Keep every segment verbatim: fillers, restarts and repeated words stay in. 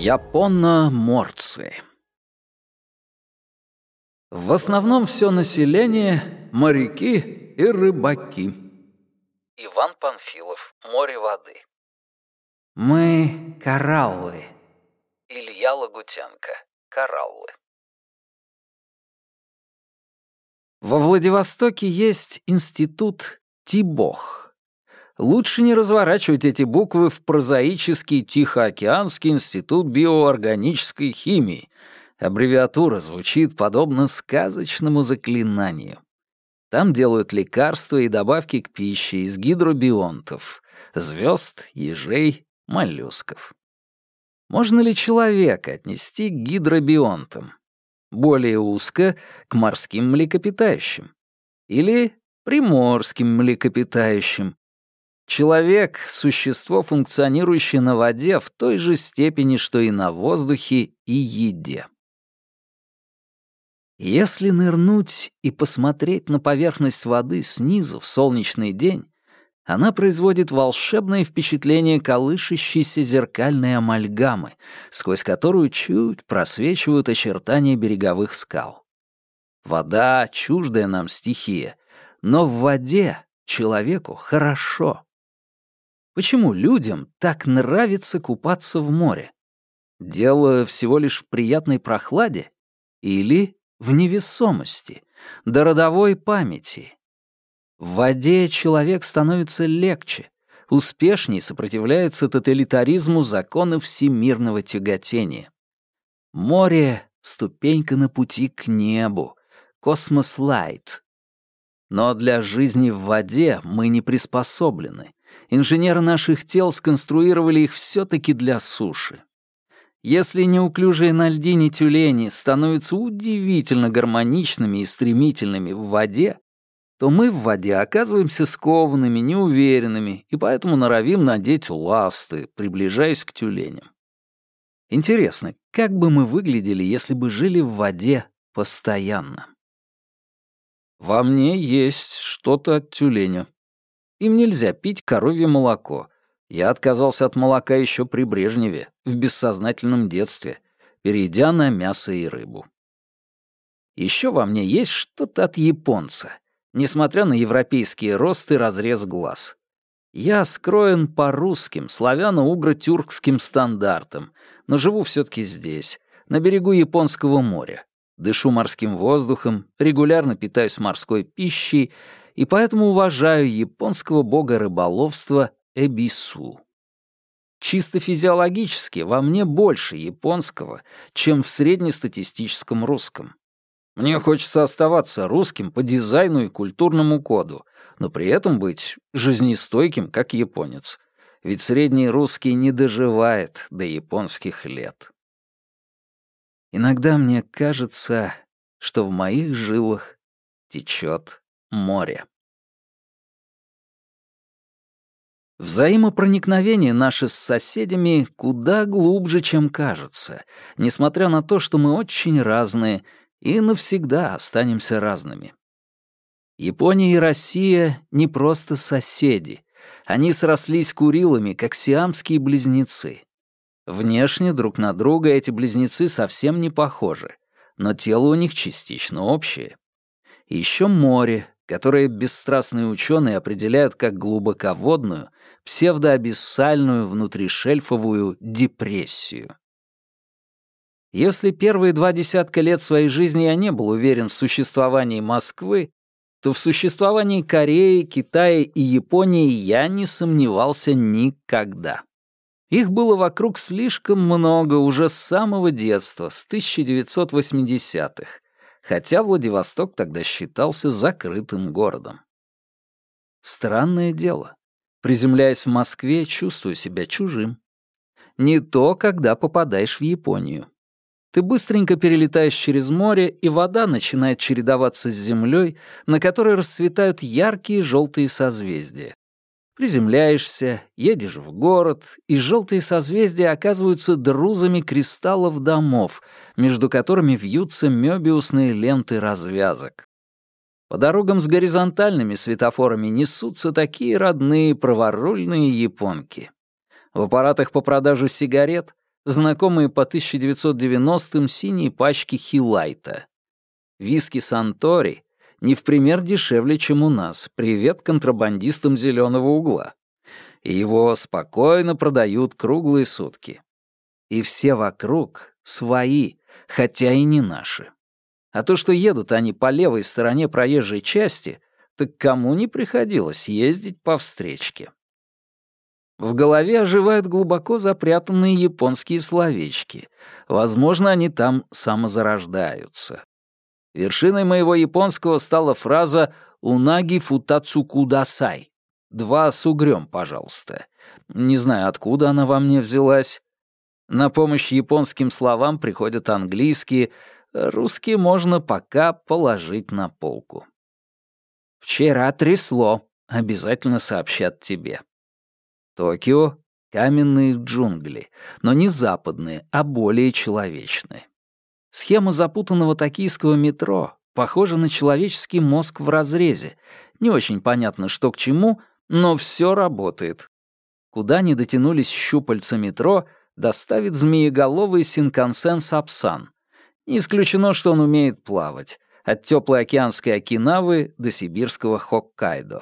Японо-морцы. В основном все население — моряки и рыбаки. Иван Панфилов. «Море воды». Мы — кораллы. Илья Лагутенко. «Кораллы». Во Владивостоке есть институт Тибох. Лучше не разворачивать эти буквы в прозаический Тихоокеанский институт биоорганической химии. Аббревиатура звучит подобно сказочному заклинанию. Там делают лекарства и добавки к пище из гидробионтов, звезд, ежей, моллюсков. Можно ли человека отнести к гидробионтам? Более узко — к морским млекопитающим. Или приморским млекопитающим. Человек — существо, функционирующее на воде в той же степени, что и на воздухе и еде. Если нырнуть и посмотреть на поверхность воды снизу в солнечный день, она производит волшебное впечатление колышащейся зеркальной амальгамы, сквозь которую чуть просвечивают очертания береговых скал. Вода — чуждая нам стихия, но в воде человеку хорошо. Почему людям так нравится купаться в море? Дело всего лишь в приятной прохладе или в невесомости, до родовой памяти? В воде человек становится легче, успешнее сопротивляется тоталитаризму закона всемирного тяготения. Море — ступенька на пути к небу, космос-лайт. Но для жизни в воде мы не приспособлены. Инженеры наших тел сконструировали их все-таки для суши. Если неуклюжие на льдине тюлени становятся удивительно гармоничными и стремительными в воде, то мы в воде оказываемся скованными, неуверенными и поэтому норовим надеть ласты, приближаясь к тюленям. Интересно, как бы мы выглядели, если бы жили в воде постоянно? Во мне есть что-то от тюленя. Им нельзя пить коровье молоко. Я отказался от молока еще при Брежневе, в бессознательном детстве, перейдя на мясо и рыбу. Еще во мне есть что-то от японца, несмотря на европейский рост и разрез глаз. Я скроен по русским, славяно-угро-тюркским стандартам, но живу все-таки здесь, на берегу Японского моря. Дышу морским воздухом, регулярно питаюсь морской пищей и поэтому уважаю японского бога рыболовства Эбису. Чисто физиологически во мне больше японского, чем в среднестатистическом русском. Мне хочется оставаться русским по дизайну и культурному коду, но при этом быть жизнестойким, как японец. Ведь средний русский не доживает до японских лет. Иногда мне кажется, что в моих жилах течет море. Взаимопроникновение наше с соседями куда глубже, чем кажется, несмотря на то, что мы очень разные и навсегда останемся разными. Япония и Россия не просто соседи. Они срослись Курилами, как сиамские близнецы. Внешне друг на друга эти близнецы совсем не похожи, но тело у них частично общее. И еще море, которое бесстрастные ученые определяют как глубоководную, псевдоабиссальную внутришельфовую депрессию. Если первые два десятка лет своей жизни я не был уверен в существовании Москвы, то в существовании Кореи, Китая и Японии я не сомневался никогда. Их было вокруг слишком много уже с самого детства, с тысяча девятьсот восьмидесятых, хотя Владивосток тогда считался закрытым городом. Странное дело. Приземляясь в Москве, чувствую себя чужим. Не то, когда попадаешь в Японию. Ты быстренько перелетаешь через море, и вода начинает чередоваться с землей, на которой расцветают яркие желтые созвездия. Приземляешься, едешь в город, и желтые созвездия оказываются друзами кристаллов домов, между которыми вьются мёбиусные ленты развязок. По дорогам с горизонтальными светофорами несутся такие родные праворульные японки. В аппаратах по продаже сигарет знакомые по тысяча девятьсот девяностым синие пачки Хилайта. Виски Сантори не в пример дешевле, чем у нас. Привет контрабандистам зеленого угла. И его спокойно продают круглые сутки. И все вокруг свои, хотя и не наши. А то, что едут они по левой стороне проезжей части, так кому не приходилось ездить по встречке. В голове оживают глубоко запрятанные японские словечки. Возможно, они там самозарождаются. Вершиной моего японского стала фраза «унаги футацу кудасай». Два с угрём, пожалуйста. Не знаю, откуда она во мне взялась. На помощь японским словам приходят английские, русские можно пока положить на полку. «Вчера трясло», — обязательно сообщат тебе. Токио — каменные джунгли, но не западные, а более человечные. Схема запутанного токийского метро похожа на человеческий мозг в разрезе. Не очень понятно, что к чему, но все работает. Куда не дотянулись щупальца метро, доставит змееголовый Синкансен Сапсан. Не исключено, что он умеет плавать, от теплой океанской Окинавы до сибирского Хоккайдо.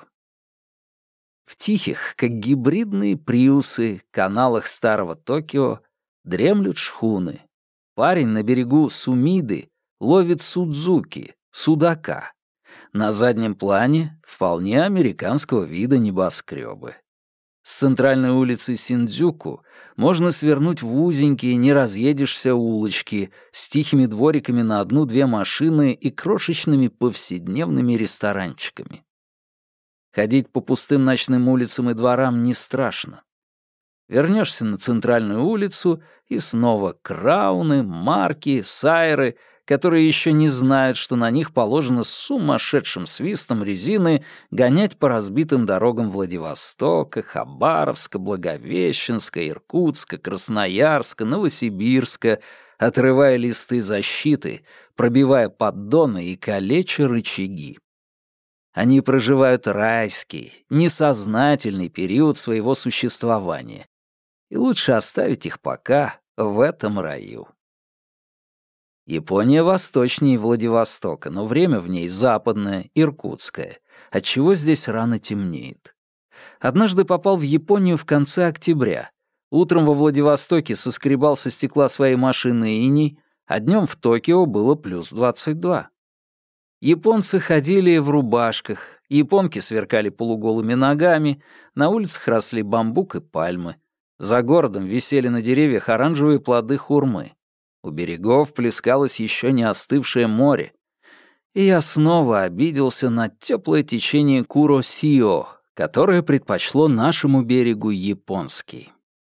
В тихих, как гибридные приусы, каналах старого Токио дремлют шхуны. Парень на берегу Сумиды ловит судзуки, судака. На заднем плане вполне американского вида небоскребы. С центральной улицы Синдзюку можно свернуть в узенькие, не разъедешься улочки с тихими двориками на одну-две машины и крошечными повседневными ресторанчиками. Ходить по пустым ночным улицам и дворам не страшно. Вернешься на центральную улицу, и снова крауны, марки, сайры, которые еще не знают, что на них положено с сумасшедшим свистом резины гонять по разбитым дорогам Владивостока, Хабаровска, Благовещенска, Иркутска, Красноярска, Новосибирска, отрывая листы защиты, пробивая поддоны и калеча рычаги. Они проживают райский, несознательный период своего существования. И лучше оставить их пока в этом раю. Япония восточнее Владивостока, но время в ней западное, иркутское, отчего здесь рано темнеет. Однажды попал в Японию в конце октября. Утром во Владивостоке соскребал со стекла своей машины иней, а днем в Токио было плюс двадцать два. Японцы ходили в рубашках, японки сверкали полуголыми ногами, на улицах росли бамбук и пальмы. За городом висели на деревьях оранжевые плоды хурмы. У берегов плескалось еще не остывшее море. И я снова обиделся на теплое течение Куросио, которое предпочло нашему берегу японский.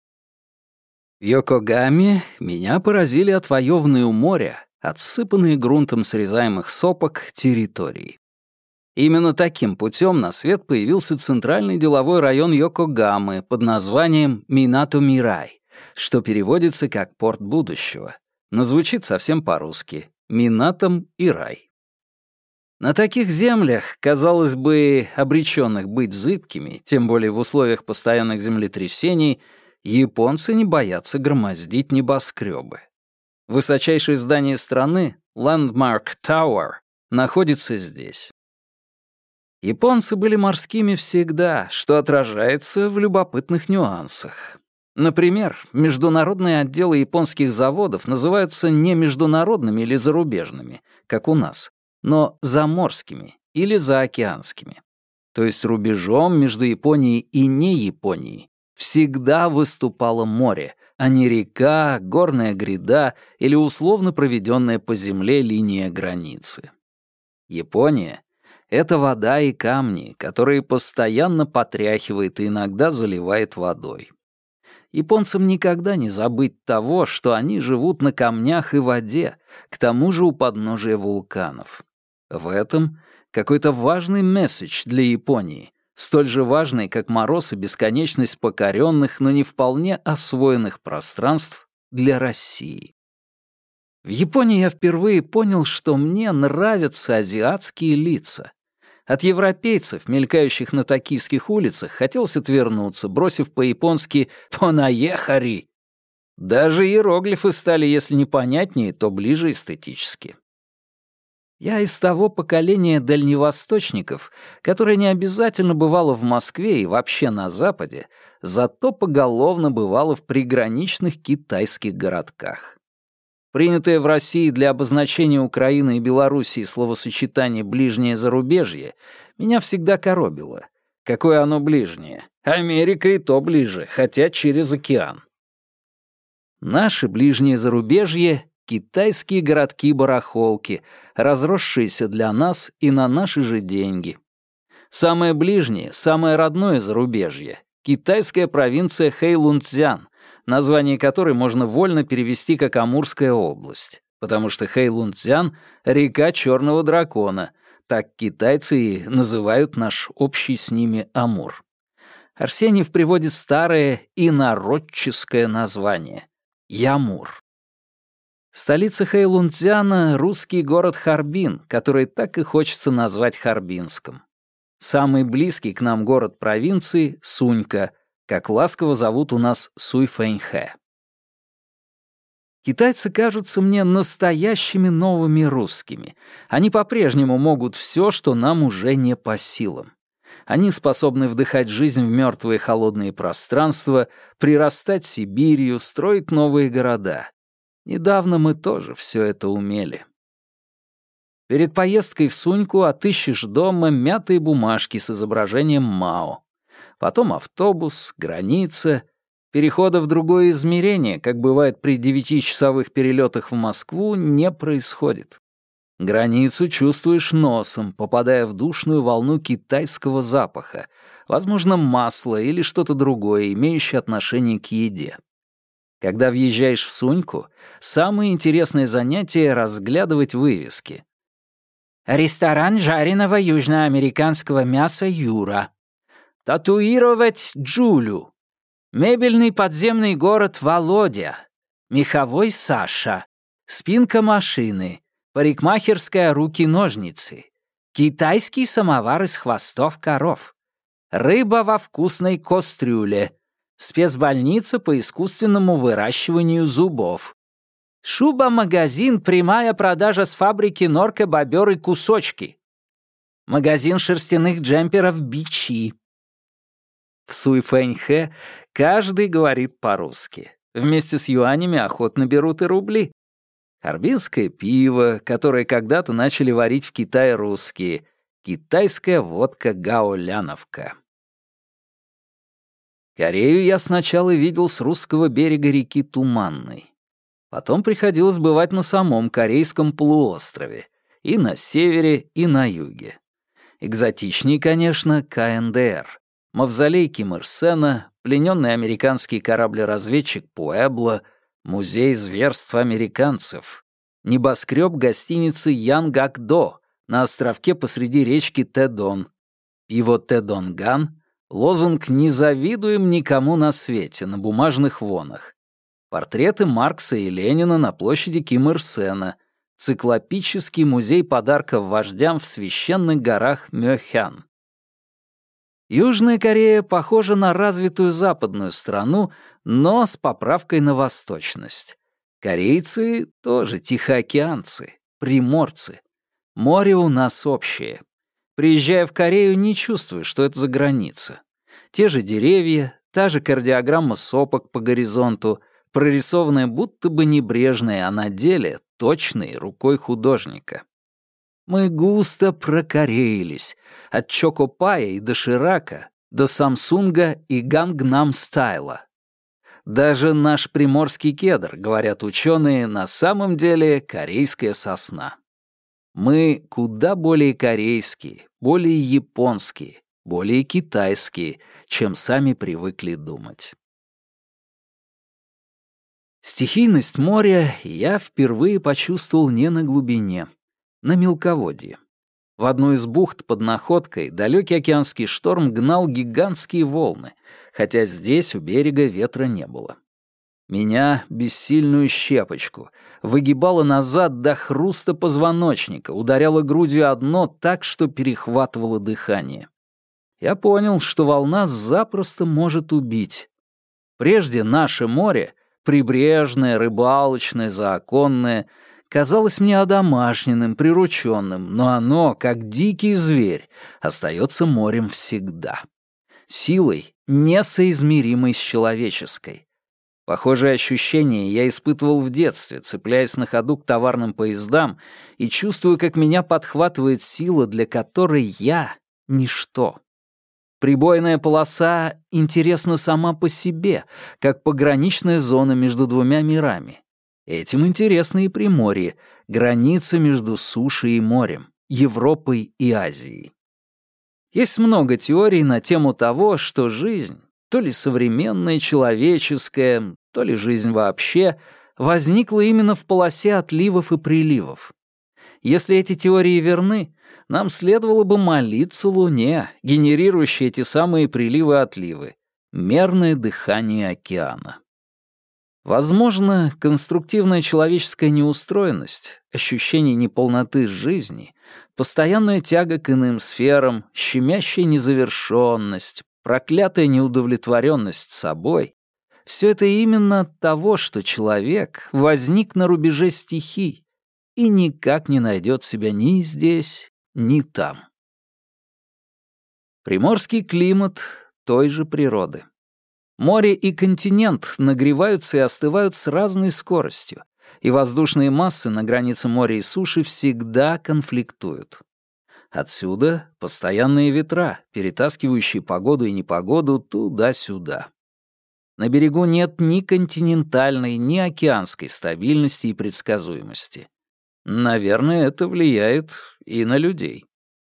В Йокогаме меня поразили отвоеванные у моря, отсыпанные грунтом срезаемых сопок территории. Именно таким путем на свет появился центральный деловой район Йокогамы под названием Минато-Мирай, что переводится как «порт будущего», но звучит совсем по-русски «Минатом и рай». На таких землях, казалось бы, обреченных быть зыбкими, тем более в условиях постоянных землетрясений, японцы не боятся громоздить небоскребы. Высочайшее здание страны, Landmark Tower, находится здесь. Японцы были морскими всегда, что отражается в любопытных нюансах. Например, международные отделы японских заводов называются не международными или зарубежными, как у нас, но заморскими или заокеанскими. То есть рубежом между Японией и не Японией всегда выступало море, а не река, горная гряда или условно проведенная по земле линия границы. Япония — это вода и камни, которые постоянно потряхивает и иногда заливает водой. Японцам никогда не забыть того, что они живут на камнях и воде, к тому же у подножия вулканов. В этом какой-то важный месседж для Японии, столь же важный, как мороз и бесконечность покоренных, но не вполне освоенных пространств для России. В Японии я впервые понял, что мне нравятся азиатские лица. От европейцев, мелькающих на токийских улицах, хотелось отвернуться, бросив по-японски «понаехари». Даже иероглифы стали, если не понятнее, то ближе эстетически. Я из того поколения дальневосточников, которое не обязательно бывало в Москве и вообще на Западе, зато поголовно бывало в приграничных китайских городках. Принятое в России для обозначения Украины и Белоруссии словосочетание «ближнее зарубежье» меня всегда коробило. Какое оно ближнее? Америка и то ближе, хотя через океан. Наше ближнее зарубежье — китайские городки-барахолки, разросшиеся для нас и на наши же деньги. Самое ближнее, самое родное зарубежье — китайская провинция Хэйлунцзян, название которой можно вольно перевести как Амурская область, потому что Хэйлунцзян — река Черного дракона, так китайцы и называют наш общий с ними Амур. Арсеньев приводит старое инородческое название — Ямур. Столица Хэйлунцзяна — русский город Харбин, который так и хочется назвать Харбинском. Самый близкий к нам город провинции — Сунька, как ласково зовут у нас Суйфэньхэ. Китайцы кажутся мне настоящими новыми русскими. Они по-прежнему могут все, что нам уже не по силам. Они способны вдыхать жизнь в мертвые холодные пространства, прирастать Сибирью, строить новые города. Недавно мы тоже все это умели. Перед поездкой в Суньку отыщешь дома мятые бумажки с изображением Мао. Потом автобус, граница, перехода в другое измерение, как бывает при девятичасовых перелетах в Москву, не происходит. Границу чувствуешь носом, попадая в душную волну китайского запаха, возможно, масла или что-то другое, имеющее отношение к еде. Когда въезжаешь в Суньку, самое интересное занятие — разглядывать вывески. Ресторан жареного южноамериканского мяса «Юра». Татуировать Джулю. Мебельный подземный город Володя. Меховой Саша. Спинка машины. Парикмахерская руки-ножницы. Китайский самовар из хвостов коров. Рыба во вкусной кастрюле. Спецбольница по искусственному выращиванию зубов. Шуба-магазин «Прямая продажа с фабрики норка бобер и кусочки». Магазин шерстяных джемперов «Бичи». В Суйфэньхэ каждый говорит по-русски. Вместе с юанями охотно берут и рубли. Харбинское пиво, которое когда-то начали варить в Китае русские. Китайская водка гаоляновка. Корею я сначала видел с русского берега реки Туманной. Потом приходилось бывать на самом Корейском полуострове, и на севере, и на юге. Экзотичнее, конечно, ка эн дэ эр, мавзолей Ким Ир Сена, плененный американский корабль-разведчик Пуэбло, музей зверств американцев, небоскреб гостиницы Янгак-до на островке посреди речки Тэдон, пиво Тэдонган, лозунг «Не завидуем никому на свете» на бумажных вонах, портреты Маркса и Ленина на площади Ким Ир Сена, циклопический музей подарков вождям в священных горах Мёхян. Южная Корея похожа на развитую западную страну, но с поправкой на восточность. Корейцы тоже тихоокеанцы, приморцы. Море у нас общее. Приезжая в Корею, не чувствую, что это за граница. Те же деревья, та же кардиограмма сопок по горизонту, прорисованная будто бы небрежной, а на деле точной рукой художника. Мы густо прокореились, от Чокопая и Доширака до Самсунга и Гангнам Стайла. Даже наш приморский кедр, говорят ученые, на самом деле корейская сосна. Мы куда более корейские, более японские, более китайские, чем сами привыкли думать. Стихийность моря я впервые почувствовал не на глубине, на мелководье. В одну из бухт под Находкой далекий океанский шторм гнал гигантские волны, хотя здесь у берега ветра не было. Меня, бессильную щепочку, выгибало назад до хруста позвоночника, ударяло грудью о дно так, что перехватывало дыхание. Я понял, что волна запросто может убить. Прежде наше море прибрежное, рыбалочное, заоконное, казалось мне одомашненным, прирученным, но оно, как дикий зверь, остается морем всегда. Силой, несоизмеримой с человеческой. Похожие ощущения я испытывал в детстве, цепляясь на ходу к товарным поездам и чувствую, как меня подхватывает сила, для которой я — ничто. Прибойная полоса интересна сама по себе, как пограничная зона между двумя мирами. Этим интересно и Приморье, граница между сушей и морем, Европой и Азией. Есть много теорий на тему того, что жизнь, то ли современная человеческая, то ли жизнь вообще, возникла именно в полосе отливов и приливов. Если эти теории верны, нам следовало бы молиться Луне, генерирующей эти самые приливы-отливы, мерное дыхание океана. Возможно, конструктивная человеческая неустроенность, ощущение неполноты жизни, постоянная тяга к иным сферам, щемящая незавершенность, проклятая неудовлетворенность собой — все это именно от того, что человек возник на рубеже стихий и никак не найдет себя ни здесь, ни там. Приморский климат той же природы. Море и континент нагреваются и остывают с разной скоростью, и воздушные массы на границе моря и суши всегда конфликтуют. Отсюда постоянные ветра, перетаскивающие погоду и непогоду туда-сюда. На берегу нет ни континентальной, ни океанской стабильности и предсказуемости. Наверное, это влияет и на людей.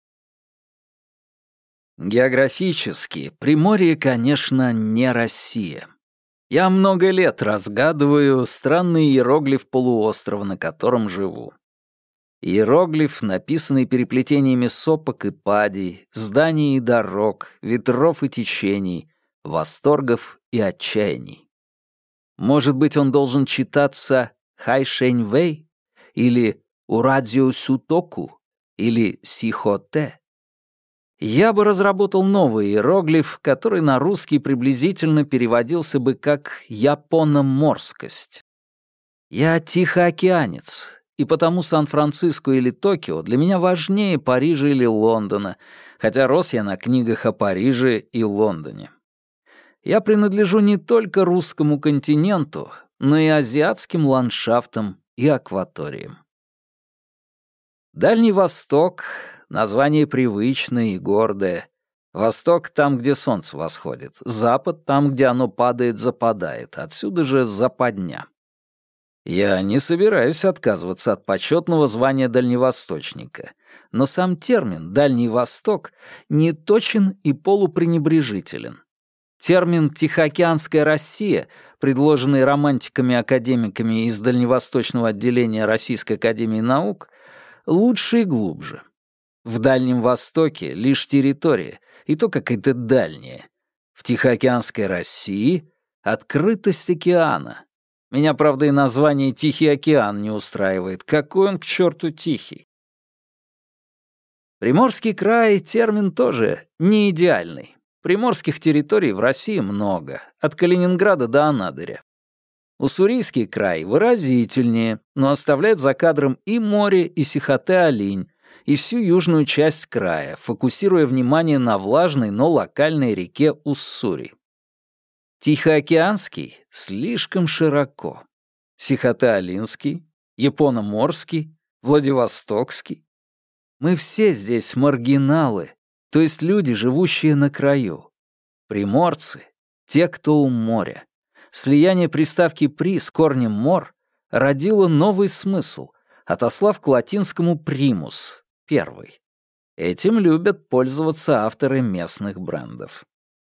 Географически Приморье, конечно, не Россия. Я много лет разгадываю странный иероглиф полуострова, на котором живу. Иероглиф, написанный переплетениями сопок и падей, зданий и дорог, ветров и течений, восторгов и отчаяний. Может быть, он должен читаться Хайшэньвэй или Урадзио Сутоку или Сихоте. Я бы разработал новый иероглиф, который на русский приблизительно переводился бы как «япономорскость». Я тихоокеанец, и потому Сан-Франциско или Токио для меня важнее Парижа или Лондона, хотя рос я на книгах о Париже и Лондоне. Я принадлежу не только русскому континенту, но и азиатским ландшафтам и акваториям. Дальний Восток — название привычное и гордое. Восток — там, где солнце восходит. Запад — там, где оно падает-западает. Отсюда же западня. Я не собираюсь отказываться от почетного звания дальневосточника, но сам термин «Дальний Восток» неточен и полупренебрежителен. Термин «Тихоокеанская Россия», предложенный романтиками-академиками из дальневосточного отделения Российской академии наук, лучше и глубже. В Дальнем Востоке лишь территория, и то какая-то дальняя. В Тихоокеанской России — открытость океана. Меня, правда, и название «Тихий океан» не устраивает. Какой он к черту тихий? Приморский край — термин тоже не идеальный. Приморских территорий в России много, от Калининграда до Анадыря. Уссурийский край выразительнее, но оставляет за кадром и море, и Сихотэ-Алинь, и всю южную часть края, фокусируя внимание на влажной, но локальной реке Уссури. Тихоокеанский слишком широко. Сихотэ-Алинский, Япономорский, Владивостокский. Мы все здесь маргиналы, то есть люди, живущие на краю. Приморцы — те, кто у моря. Слияние приставки «при» с корнем «мор» родило новый смысл, отослав к латинскому «примус» — первый. Этим любят пользоваться авторы местных брендов.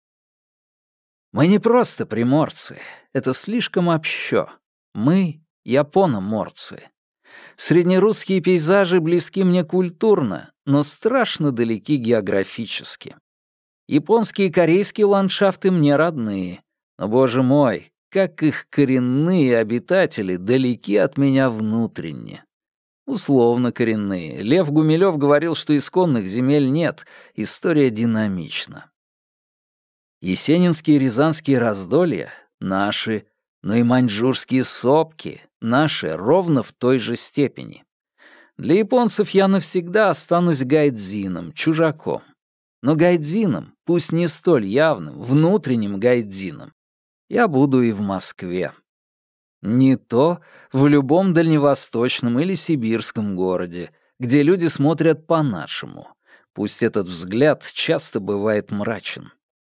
Мы не просто приморцы, это слишком общо. Мы — япономорцы. Среднерусские пейзажи близки мне культурно, но страшно далеки географически. Японские и корейские ландшафты мне родные, но, боже мой, как их коренные обитатели далеки от меня внутренне. Условно коренные. Лев Гумилев говорил, что исконных земель нет, история динамична. Есенинские и рязанские раздолья — наши, Но и маньчжурские сопки наши ровно в той же степени. Для японцев я навсегда останусь гайдзином, чужаком. Но гайдзином, пусть не столь явным, внутренним гайдзином, я буду и в Москве. Не то в любом дальневосточном или сибирском городе, где люди смотрят по-нашему. Пусть этот взгляд часто бывает мрачен.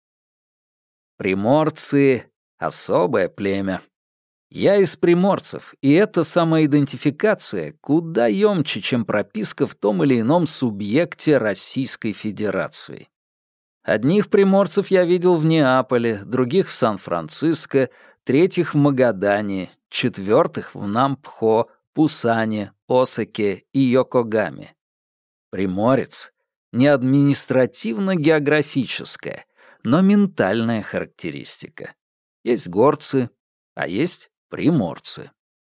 Приморцы — особое племя. Я из приморцев, и эта самоидентификация куда ёмче, чем прописка в том или ином субъекте Российской Федерации. Одних приморцев я видел в Неаполе, других в Сан-Франциско, третьих в Магадане, четвертых в Нампхо, Пусане, Осаке и Йокогаме. Приморец — не административно-географическая, но ментальная характеристика. Есть горцы, а есть приморцы.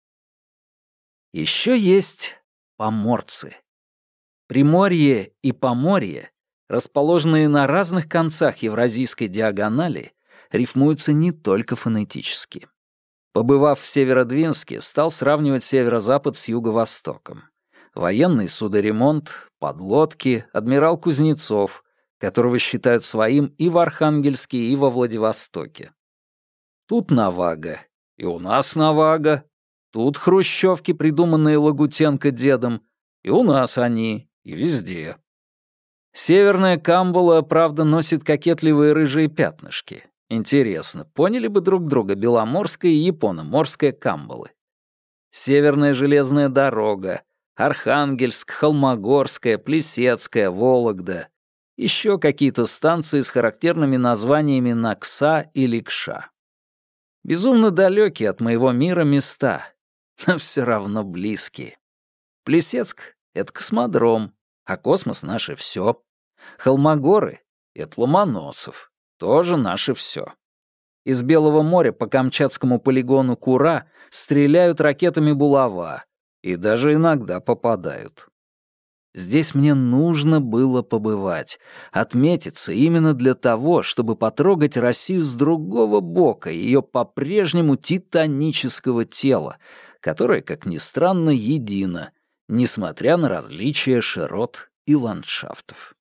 Еще есть поморцы. Приморье и Поморье, расположенные на разных концах евразийской диагонали, рифмуются не только фонетически. Побывав в Северодвинске, стал сравнивать северо-запад с юго-востоком. Военный судоремонт, подлодки, адмирал Кузнецов, которого считают своим и в Архангельске, и во Владивостоке. Тут Навага, и у нас Навага, тут хрущевки, придуманные Лагутенко дедом, и у нас они, и везде. Северная Камбула, правда, носит кокетливые рыжие пятнышки. Интересно, поняли бы друг друга Беломорская и Япономорская Камбулы? Северная железная дорога, Архангельск, Холмогорская, Плесецкая, Вологда. Еще какие-то станции с характерными названиями Накса и Ликша. Безумно далекие от моего мира места, но все равно близкие. Плесецк — это космодром, а космос — наше все. Холмогоры — это Ломоносов. Тоже наше все. Из Белого моря по Камчатскому полигону Кура стреляют ракетами булава и даже иногда попадают. Здесь мне нужно было побывать, отметиться именно для того, чтобы потрогать Россию с другого бока ее по-прежнему титанического тела, которое, как ни странно, едино, несмотря на различия широт и ландшафтов.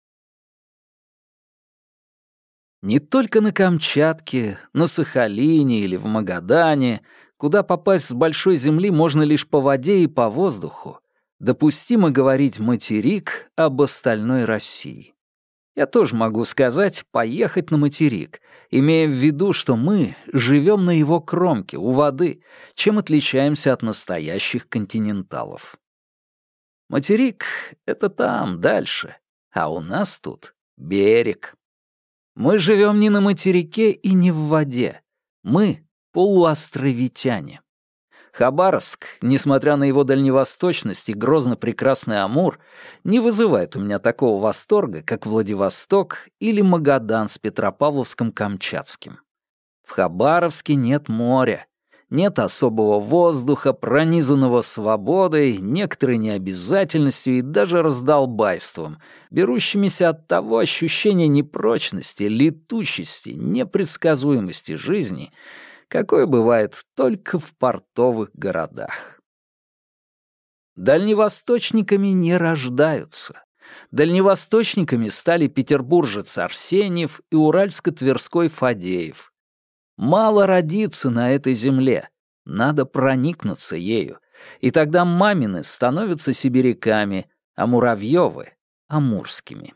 Не только на Камчатке, на Сахалине или в Магадане, куда попасть с большой земли можно лишь по воде и по воздуху, допустимо говорить материк об остальной России. Я тоже могу сказать «поехать на материк», имея в виду, что мы живем на его кромке, у воды, чем отличаемся от настоящих континенталов. Материк — это там, дальше, а у нас тут берег. Мы живем не на материке и не в воде. Мы — полуостровитяне. Хабаровск, несмотря на его дальневосточность и грозно-прекрасный Амур, не вызывает у меня такого восторга, как Владивосток или Магадан с Петропавловском-Камчатским. В Хабаровске нет моря, нет особого воздуха, пронизанного свободой, некоторой необязательностью и даже раздолбайством, берущимися от того ощущения непрочности, летучести, непредсказуемости жизни, какое бывает только в портовых городах. Дальневосточниками не рождаются. Дальневосточниками стали петербуржец Арсеньев и уральско-тверской Фадеев. Мало родиться на этой земле, надо проникнуться ею, и тогда мамины становятся сибиряками, а муравьёвы — амурскими.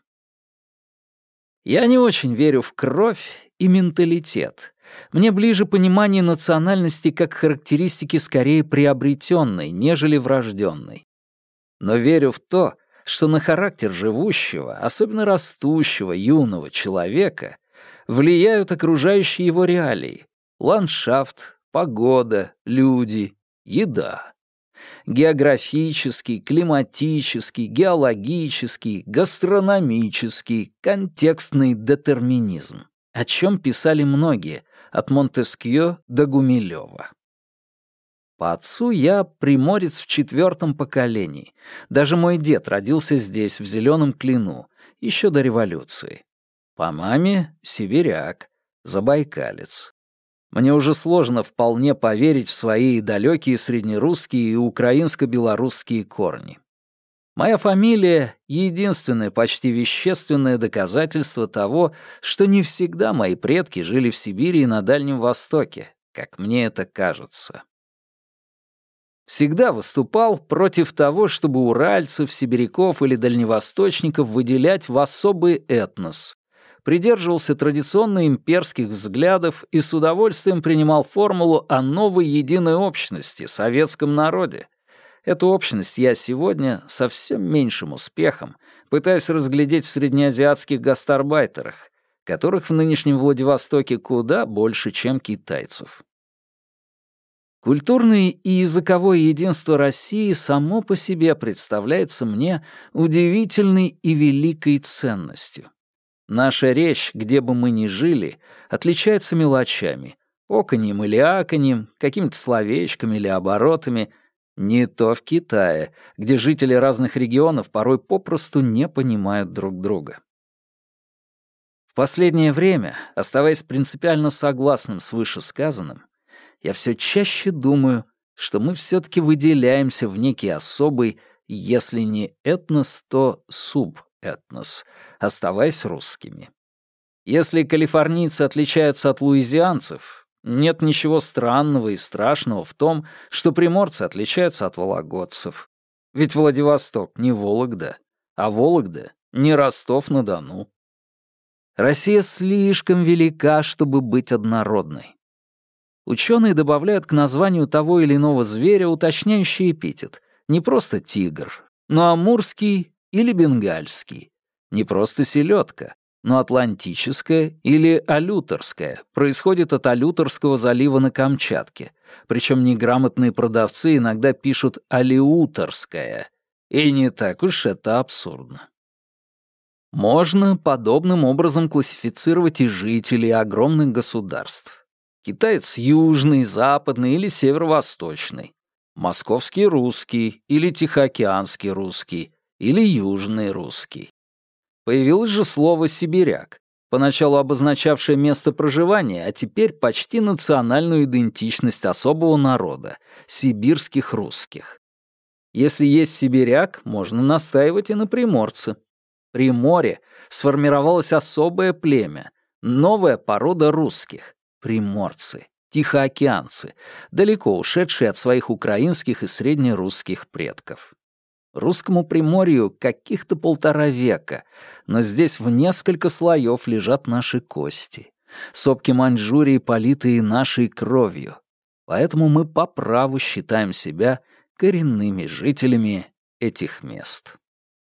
Я не очень верю в кровь и менталитет. Мне ближе понимание национальности как характеристики скорее приобретенной, нежели врожденной. Но верю в то, что на характер живущего, особенно растущего, юного человека влияют окружающие его реалии — ландшафт, погода, люди, еда. Географический, климатический, геологический, гастрономический, контекстный детерминизм, о чем писали многие, от Монтескьё до Гумилёва. По отцу я приморец в четвертом поколении. Даже мой дед родился здесь, в Зеленом Клину, еще до революции. По маме — сибиряк, забайкалец. Мне уже сложно вполне поверить в свои далекие среднерусские и украинско-белорусские корни. Моя фамилия — единственное почти вещественное доказательство того, что не всегда мои предки жили в Сибири и на Дальнем Востоке, как мне это кажется. Всегда выступал против того, чтобы уральцев, сибиряков или дальневосточников выделять в особый этнос. Придерживался традиционно имперских взглядов и с удовольствием принимал формулу о новой единой общности, советском народе. Эту общность я сегодня со всем меньшим успехом пытаюсь разглядеть в среднеазиатских гастарбайтерах, которых в нынешнем Владивостоке куда больше, чем китайцев. Культурное и языковое единство России само по себе представляется мне удивительной и великой ценностью. Наша речь, где бы мы ни жили, отличается мелочами, оканьем или аканьем, какими-то словечками или оборотами. Не то в Китае, где жители разных регионов порой попросту не понимают друг друга. В последнее время, оставаясь принципиально согласным с вышесказанным, я все чаще думаю, что мы все-таки выделяемся в некий особый, если не этнос, то субэтнос, оставаясь русскими. Если калифорнийцы отличаются от луизианцев, нет ничего странного и страшного в том, что приморцы отличаются от вологодцев. Ведь Владивосток не Вологда, а Вологда не Ростов-на-Дону. Россия слишком велика, чтобы быть однородной. Ученые добавляют к названию того или иного зверя уточняющий эпитет. Не просто тигр, но амурский или бенгальский. Не просто селедка, но атлантическая или алюторская происходит от Алюторского залива на Камчатке, причем неграмотные продавцы иногда пишут алиуторская, и не так уж это абсурдно. Можно подобным образом классифицировать и жителей огромных государств. Китаец южный, западный или северо-восточный, московский русский или тихоокеанский русский или южный русский. Появилось же слово «сибиряк», поначалу обозначавшее место проживания, а теперь почти национальную идентичность особого народа — сибирских русских. Если есть сибиряк, можно настаивать и на приморце. При море сформировалось особое племя, новая порода русских — приморцы, тихоокеанцы, далеко ушедшие от своих украинских и среднерусских предков. Русскому Приморью каких-то полтора века, но здесь в несколько слоев лежат наши кости. Сопки Маньчжурии политые нашей кровью. Поэтому мы по праву считаем себя коренными жителями этих мест.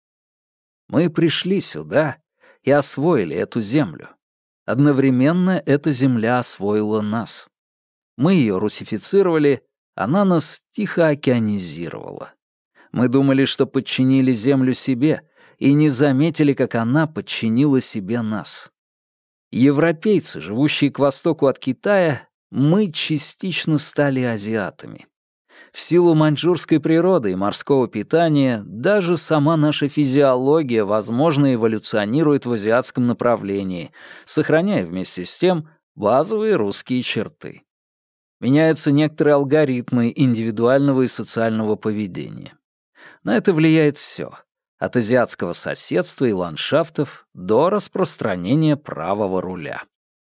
Мы пришли сюда и освоили эту землю. Одновременно эта земля освоила нас. Мы ее русифицировали, она нас тихоокеанизировала. Мы думали, что подчинили землю себе, и не заметили, как она подчинила себе нас. Европейцы, живущие к востоку от Китая, мы частично стали азиатами. В силу маньчжурской природы и морского питания даже сама наша физиология, возможно, эволюционирует в азиатском направлении, сохраняя вместе с тем базовые русские черты. Меняются некоторые алгоритмы индивидуального и социального поведения. На это влияет все, от азиатского соседства и ландшафтов до распространения правого руля.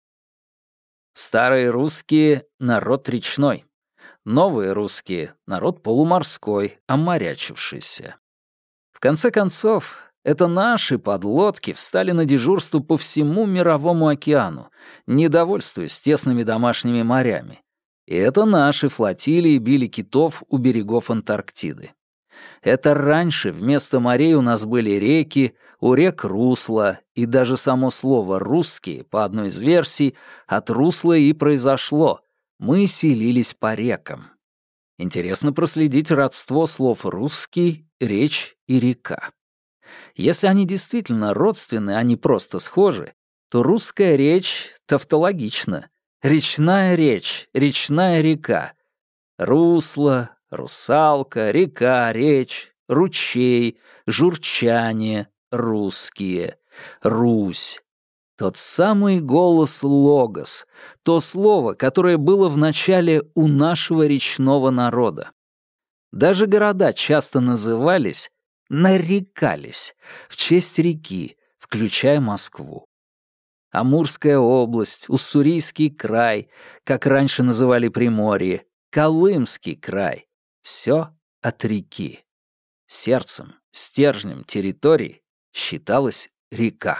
Старые русские — народ речной. Новые русские — народ полуморской, оморячившийся. В конце концов, это наши подлодки встали на дежурство по всему Мировому океану, недовольствуясь тесными домашними морями. И это наши флотилии били китов у берегов Антарктиды. Это раньше вместо морей у нас были реки, у рек русла, и даже само слово «русские», по одной из версий, от русла и произошло. Мы селились по рекам. Интересно проследить родство слов «русский», «речь» и «река». Если они действительно родственны, а не просто схожи, то русская речь тавтологична. Речная речь, речная река. Русло, русалка, река, речь, ручей, журчание, русские, Русь. Тот самый голос логос, то слово, которое было в начале у нашего речного народа. Даже города часто назывались, нарекались, в честь реки, включая Москву. Амурская область, Уссурийский край, как раньше называли Приморье, Колымский край — все от реки. Сердцем, стержнем территории считалась река.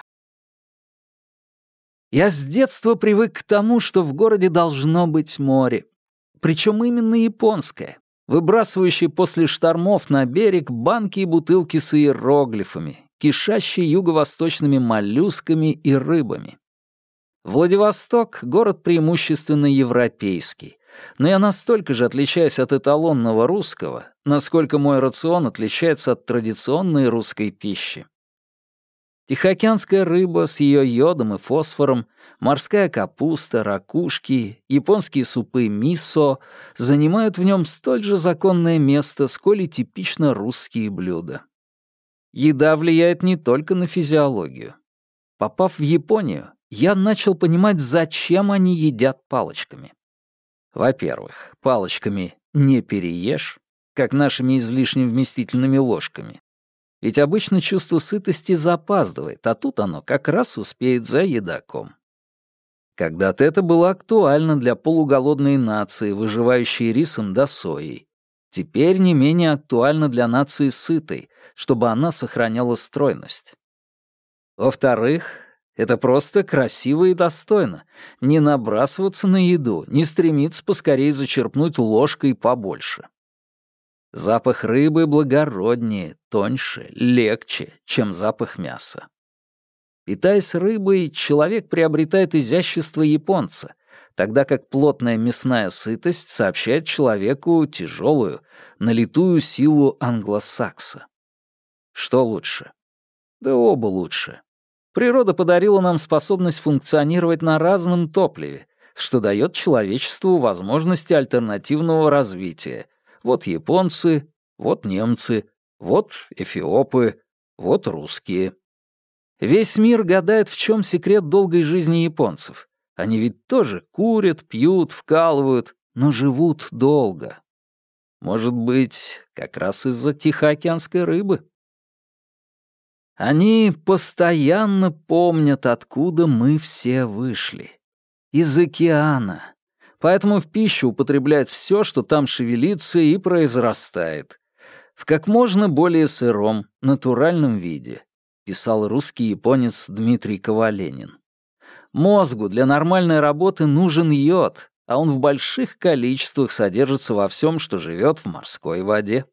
Я с детства привык к тому, что в городе должно быть море. Причем именно японское, выбрасывающее после штормов на берег банки и бутылки с иероглифами, кишащие юго-восточными моллюсками и рыбами. Владивосток — город преимущественно европейский, но я настолько же отличаюсь от эталонного русского, насколько мой рацион отличается от традиционной русской пищи. Тихоокеанская рыба с ее йодом и фосфором, морская капуста, ракушки, японские супы мисо занимают в нем столь же законное место, сколь и типично русские блюда. Еда влияет не только на физиологию. Попав в Японию, я начал понимать, зачем они едят палочками. Во-первых, палочками не переешь, как нашими излишне вместительными ложками. Ведь обычно чувство сытости запаздывает, а тут оно как раз успеет за едоком. Когда-то это было актуально для полуголодной нации, выживающей рисом да соей. Теперь не менее актуально для нации сытой, чтобы она сохраняла стройность. Во-вторых, это просто красиво и достойно. Не набрасываться на еду, не стремиться поскорее зачерпнуть ложкой побольше. Запах рыбы благороднее, тоньше, легче, чем запах мяса. Питаясь рыбой, человек приобретает изящество японца, тогда как плотная мясная сытость сообщает человеку тяжелую, налитую силу англосакса. Что лучше? Да оба лучше. Природа подарила нам способность функционировать на разном топливе, что дает человечеству возможности альтернативного развития. Вот японцы, вот немцы, вот эфиопы, вот русские. Весь мир гадает, в чем секрет долгой жизни японцев. Они ведь тоже курят, пьют, вкалывают, но живут долго. Может быть, как раз из-за тихоокеанской рыбы. Они постоянно помнят, откуда мы все вышли. Из океана. Поэтому в пищу употребляют все, что там шевелится и произрастает. В как можно более сыром, натуральном виде, писал русский японец Дмитрий Коваленин. Мозгу для нормальной работы нужен йод, а он в больших количествах содержится во всем, что живет в морской воде.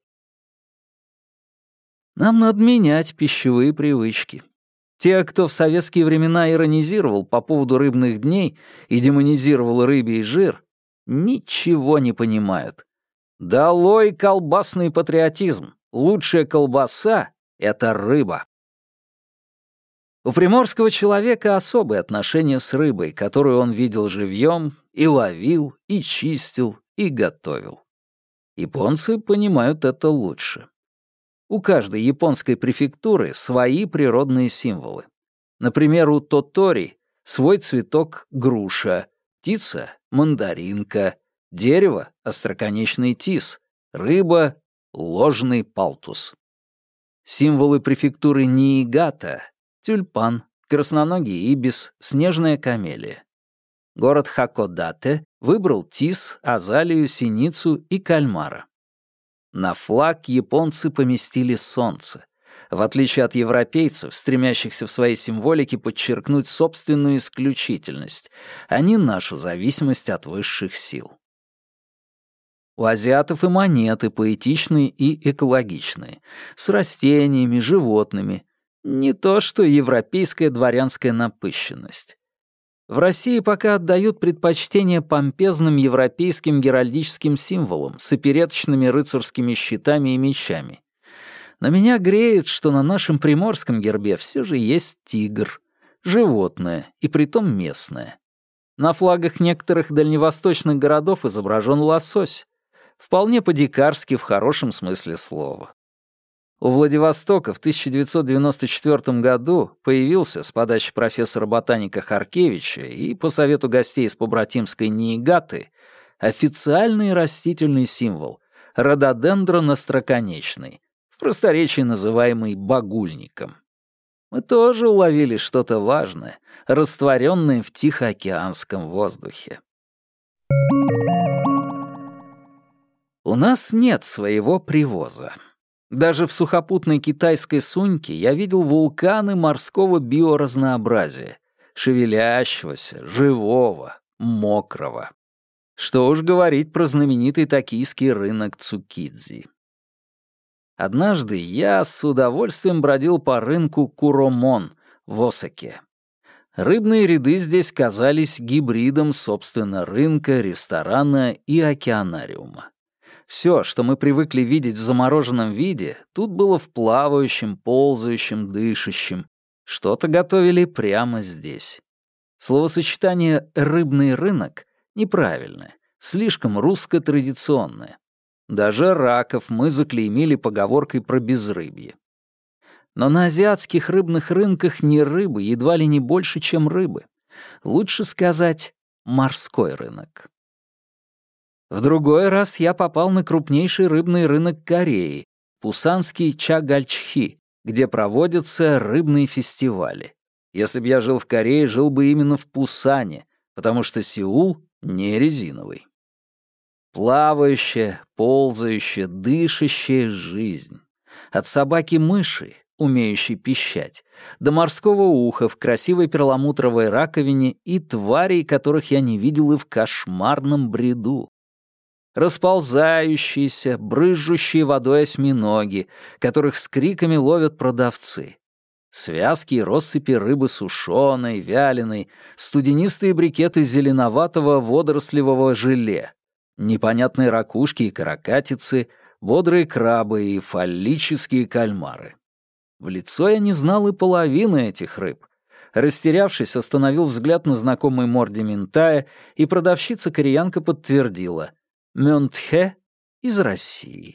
Нам надо менять пищевые привычки. Те, кто в советские времена иронизировал по поводу рыбных дней и демонизировал рыбий жир, ничего не понимают. Долой колбасный патриотизм! Лучшая колбаса — это рыба. У приморского человека особые отношения с рыбой, которую он видел живьем, и ловил, и чистил, и готовил. Японцы понимают это лучше. У каждой японской префектуры свои природные символы. Например, у тотори свой цветок — груша, птица — мандаринка, дерево — остроконечный тис, рыба — ложный палтус. Символы префектуры Ниигата — тюльпан, красноногий ибис, снежная камелия. Город Хакодате выбрал тис, азалию, синицу и кальмара. На флаг японцы поместили солнце, в отличие от европейцев, стремящихся в своей символике подчеркнуть собственную исключительность, а не нашу зависимость от высших сил. У азиатов и монеты поэтичные и экологичные, с растениями, животными, не то что европейская дворянская напыщенность. В России пока отдают предпочтение помпезным европейским геральдическим символам с опереточными рыцарскими щитами и мечами. Но меня греет, что на нашем приморском гербе все же есть тигр, животное, и притом местное. На флагах некоторых дальневосточных городов изображен лосось, вполне по-дикарски в хорошем смысле слова. У Владивостока в тысяча девятьсот девяносто четвёртом году появился с подачи профессора-ботаника Харкевича и по совету гостей из побратимской Ниигаты официальный растительный символ — рододендрон остроконечный, в просторечии называемый багульником. Мы тоже уловили что-то важное, растворенное в тихоокеанском воздухе. У нас нет своего привоза. Даже в сухопутной китайской Суньке я видел вулканы морского биоразнообразия, шевелящегося, живого, мокрого. Что уж говорить про знаменитый токийский рынок Цукидзи. Однажды я с удовольствием бродил по рынку Куромон в Осаке. Рыбные ряды здесь казались гибридом, собственно, рынка, ресторана и океанариума. Все, что мы привыкли видеть в замороженном виде, тут было в плавающем, ползающем, дышащем. Что-то готовили прямо здесь. Словосочетание «рыбный рынок» неправильное, слишком русско-традиционное. Даже раков мы заклеймили поговоркой про безрыбье. Но на азиатских рыбных рынках не рыбы едва ли не больше, чем рыбы. Лучше сказать, морской рынок. В другой раз я попал на крупнейший рыбный рынок Кореи, пусанский Чагальчхи, где проводятся рыбные фестивали. Если бы я жил в Корее, жил бы именно в Пусане, потому что Сеул не резиновый. Плавающая, ползающая, дышащая жизнь. От собаки-мыши, умеющей пищать, до морского уха в красивой перламутровой раковине и тварей, которых я не видел и в кошмарном бреду. Расползающиеся, брызжущие водой осьминоги, которых с криками ловят продавцы. Связки и россыпи рыбы сушеной, вяленой, студенистые брикеты зеленоватого водорослевого желе, непонятные ракушки и каракатицы, бодрые крабы и фаллические кальмары. В лицо я не знал и половины этих рыб. Растерявшись, остановил взгляд на знакомой морде минтая, и продавщица-кореянка подтвердила: «Мёнтхэ из России».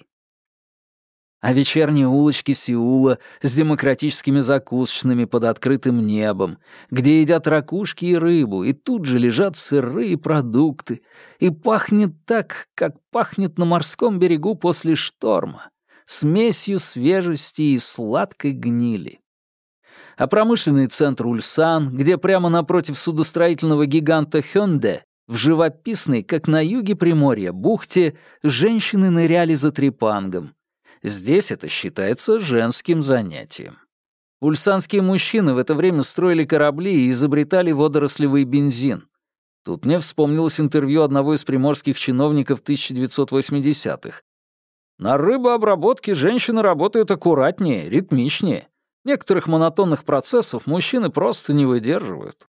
А вечерние улочки Сеула с демократическими закусочными под открытым небом, где едят ракушки и рыбу, и тут же лежат сырые продукты, и пахнет так, как пахнет на морском берегу после шторма, смесью свежести и сладкой гнили. А промышленный центр Ульсан, где прямо напротив судостроительного гиганта Хёнде, в живописной, как на юге Приморья, бухте, женщины ныряли за трепангом. Здесь это считается женским занятием. Ульсанские мужчины в это время строили корабли и изобретали водорослевый бензин. Тут мне вспомнилось интервью одного из приморских чиновников тысяча девятьсот восьмидесятых. На рыбообработке женщины работают аккуратнее, ритмичнее. Некоторых монотонных процессов мужчины просто не выдерживают.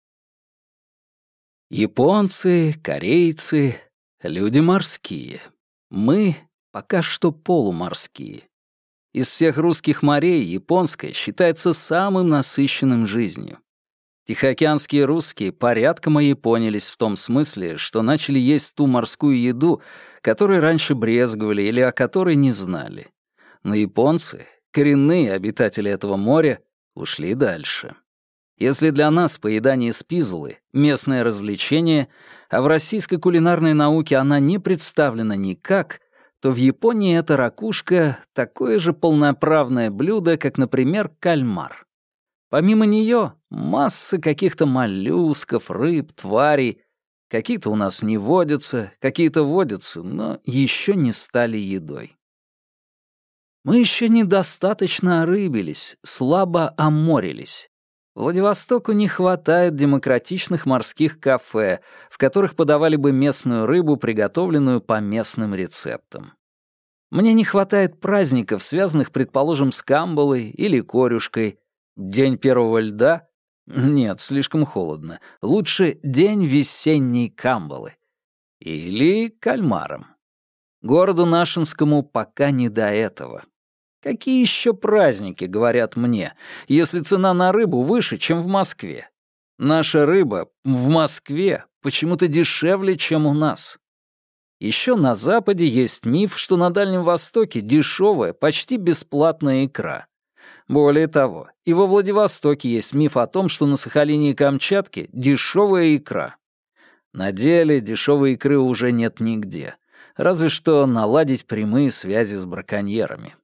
Японцы, корейцы — люди морские. Мы пока что полуморские. Из всех русских морей японское считается самым насыщенным жизнью. Тихоокеанские русские порядком ояпонились в том смысле, что начали есть ту морскую еду, которой раньше брезговали или о которой не знали. Но японцы, коренные обитатели этого моря, ушли дальше. Если для нас поедание спизулы — местное развлечение, а в российской кулинарной науке она не представлена никак, то в Японии эта ракушка — такое же полноправное блюдо, как, например, кальмар. Помимо нее масса каких-то моллюсков, рыб, тварей. Какие-то у нас не водятся, какие-то водятся, но еще не стали едой. Мы еще недостаточно орыбились, слабо оморились. Владивостоку не хватает демократичных морских кафе, в которых подавали бы местную рыбу, приготовленную по местным рецептам. Мне не хватает праздников, связанных, предположим, с камбалой или корюшкой. День первого льда? Нет, слишком холодно. Лучше день весенней камбалы. Или кальмаром. Городу Нашинскому пока не до этого. Какие еще праздники, говорят мне, если цена на рыбу выше, чем в Москве? Наша рыба в Москве почему-то дешевле, чем у нас. Еще на Западе есть миф, что на Дальнем Востоке дешевая, почти бесплатная икра. Более того, и во Владивостоке есть миф о том, что на Сахалине и Камчатке дешевая икра. На деле дешевой икры уже нет нигде, разве что наладить прямые связи с браконьерами.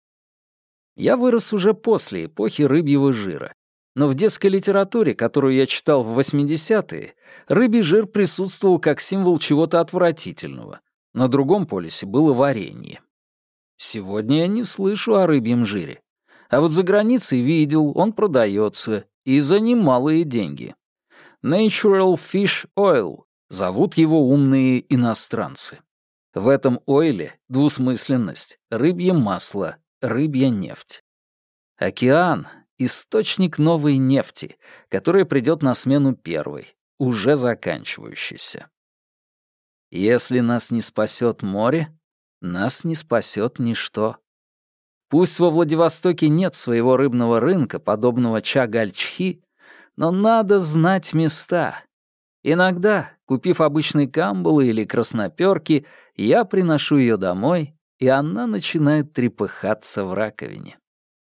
Я вырос уже после эпохи рыбьего жира, но в детской литературе, которую я читал в восьмидесятые, рыбий жир присутствовал как символ чего-то отвратительного. На другом полюсе было варенье. Сегодня я не слышу о рыбьем жире. А вот за границей видел, он продается, и за немалые деньги. Natural Fish Oil — зовут его умные иностранцы. В этом ойле двусмысленность, рыбье масло, рыбья нефть. Океан — источник новой нефти, которая придет на смену первой, уже заканчивающейся. Если нас не спасет море, нас не спасет ничто. Пусть во Владивостоке нет своего рыбного рынка, подобного Чагальчхи, но надо знать места. Иногда, купив обычный камбалы или красноперки, я приношу ее домой, и она начинает трепыхаться в раковине.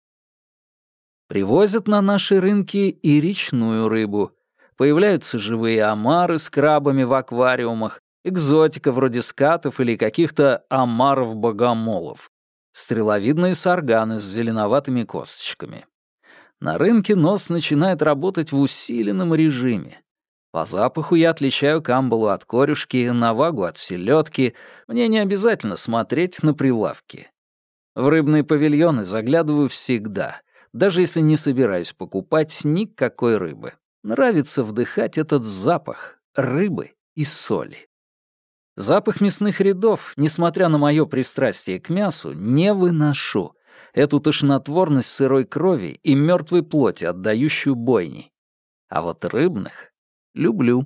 Привозят на наши рынки и речную рыбу. Появляются живые омары с крабами в аквариумах, экзотика вроде скатов или каких-то омаров-богомолов, стреловидные сарганы с зеленоватыми косточками. На рынке нос начинает работать в усиленном режиме. По запаху я отличаю камбалу от корюшки, навагу от селедки. Мне не обязательно смотреть на прилавки. В рыбные павильоны заглядываю всегда, даже если не собираюсь покупать никакой рыбы. Нравится вдыхать этот запах рыбы и соли. Запах мясных рядов, несмотря на мое пристрастие к мясу, не выношу. Эту тошнотворность сырой крови и мертвой плоти, отдающую бойней. А вот рыбных люблю.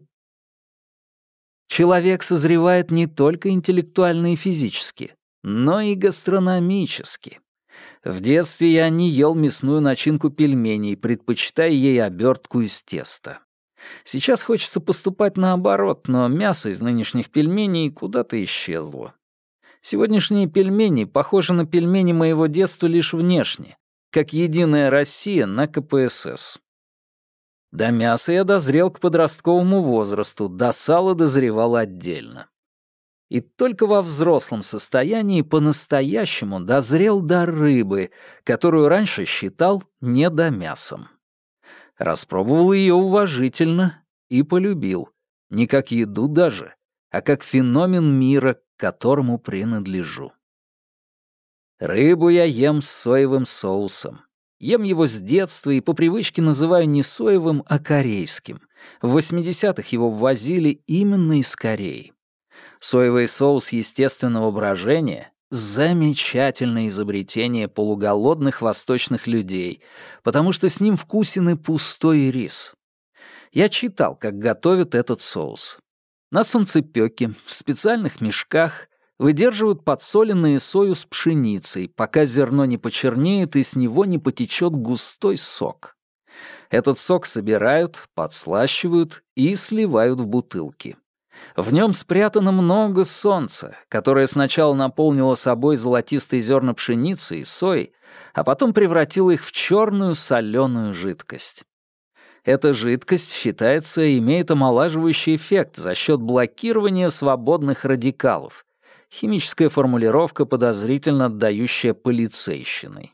Человек созревает не только интеллектуально и физически, но и гастрономически. В детстве я не ел мясную начинку пельменей, предпочитая ей обертку из теста. Сейчас хочется поступать наоборот, но мясо из нынешних пельменей куда-то исчезло. Сегодняшние пельмени похожи на пельмени моего детства лишь внешне, как «Единая Россия» на ка пэ эс эс. До мяса я дозрел к подростковому возрасту, до сала дозревал отдельно. И только во взрослом состоянии по-настоящему дозрел до рыбы, которую раньше считал недомясом. Распробовал ее уважительно и полюбил. Не как еду даже, а как феномен мира, к которому принадлежу. Рыбу я ем с соевым соусом. Ем его с детства и по привычке называю не соевым, а корейским. В восьмидесятых его ввозили именно из Кореи. Соевый соус естественного брожения — замечательное изобретение полуголодных восточных людей, потому что с ним вкусен и пустой рис. Я читал, как готовят этот соус. На солнцепёке, в специальных мешках, выдерживают подсоленные сою с пшеницей, пока зерно не почернеет и с него не потечет густой сок. Этот сок собирают, подслащивают и сливают в бутылки. В нем спрятано много солнца, которое сначала наполнило собой золотистые зерна пшеницы и сои, а потом превратило их в черную соленую жидкость. Эта жидкость, считается, имеет омолаживающий эффект за счет блокирования свободных радикалов. Химическая формулировка, подозрительно отдающая полицейщиной.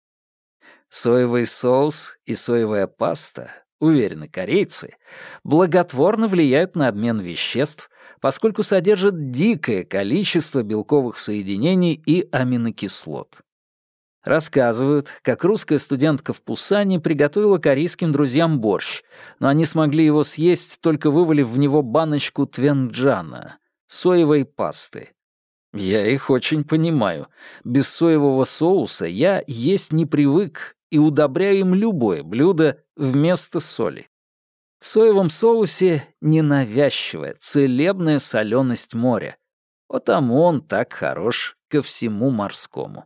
Соевый соус и соевая паста, уверены корейцы, благотворно влияют на обмен веществ, поскольку содержат дикое количество белковых соединений и аминокислот. Рассказывают, как русская студентка в Пусане приготовила корейским друзьям борщ, но они смогли его съесть, только вывалив в него баночку твенджана, соевой пасты. Я их очень понимаю. Без соевого соуса я есть не привык и удобряю им любое блюдо вместо соли. В соевом соусе ненавязчивая, целебная соленость моря. Потому он так хорош ко всему морскому.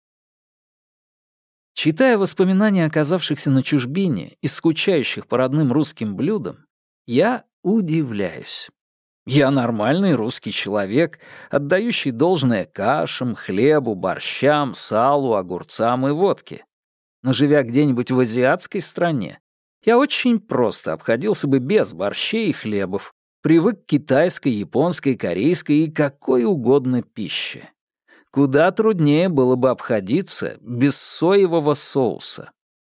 Читая воспоминания оказавшихся на чужбине и скучающих по родным русским блюдам, я удивляюсь. Я нормальный русский человек, отдающий должное кашам, хлебу, борщам, салу, огурцам и водке. Но живя где-нибудь в азиатской стране, я очень просто обходился бы без борщей и хлебов, привык к китайской, японской, корейской и какой угодно пище. Куда труднее было бы обходиться без соевого соуса.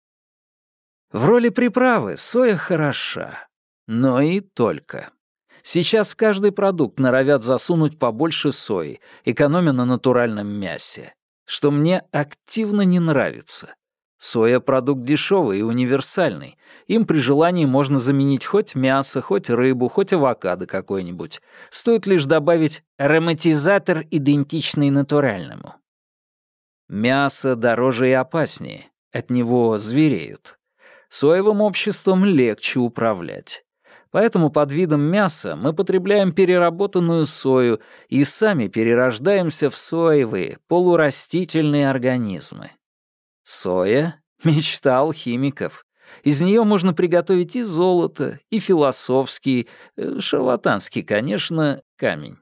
В роли приправы соя хороша, но и только. Сейчас в каждый продукт норовят засунуть побольше сои, экономя на натуральном мясе, что мне активно не нравится. Соя — продукт дешевый и универсальный. Им при желании можно заменить хоть мясо, хоть рыбу, хоть авокадо какой-нибудь. Стоит лишь добавить ароматизатор, идентичный натуральному. Мясо дороже и опаснее. От него звереют. Соевым обществом легче управлять. Поэтому под видом мяса мы потребляем переработанную сою и сами перерождаемся в соевые, полурастительные организмы. Соя — мечта алхимиков. Из нее можно приготовить и золото, и философский, шарлатанский, конечно, камень.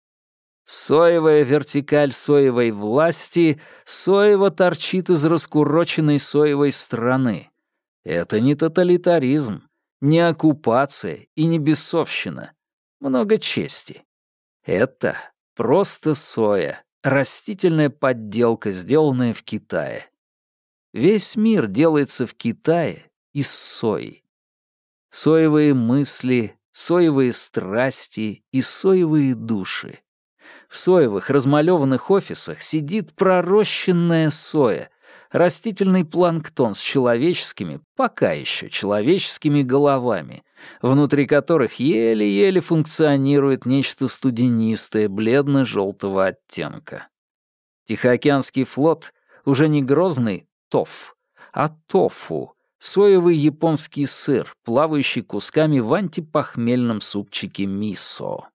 Соевая вертикаль соевой власти соево торчит из раскуроченной соевой страны. Это не тоталитаризм, не оккупация и не бесовщина. Много чести. Это просто соя, растительная подделка, сделанная в Китае. Весь мир делается в Китае из сои. Соевые мысли, соевые страсти и соевые души. В соевых размалеванных офисах сидит пророщенная соя, растительный планктон с человеческими, пока еще человеческими головами, внутри которых еле-еле функционирует нечто студенистое, бледно-желтого оттенка. Тихоокеанский флот уже не грозный тоф, а тофу, соевый японский сыр, плавающий кусками в антипохмельном супчике мисо.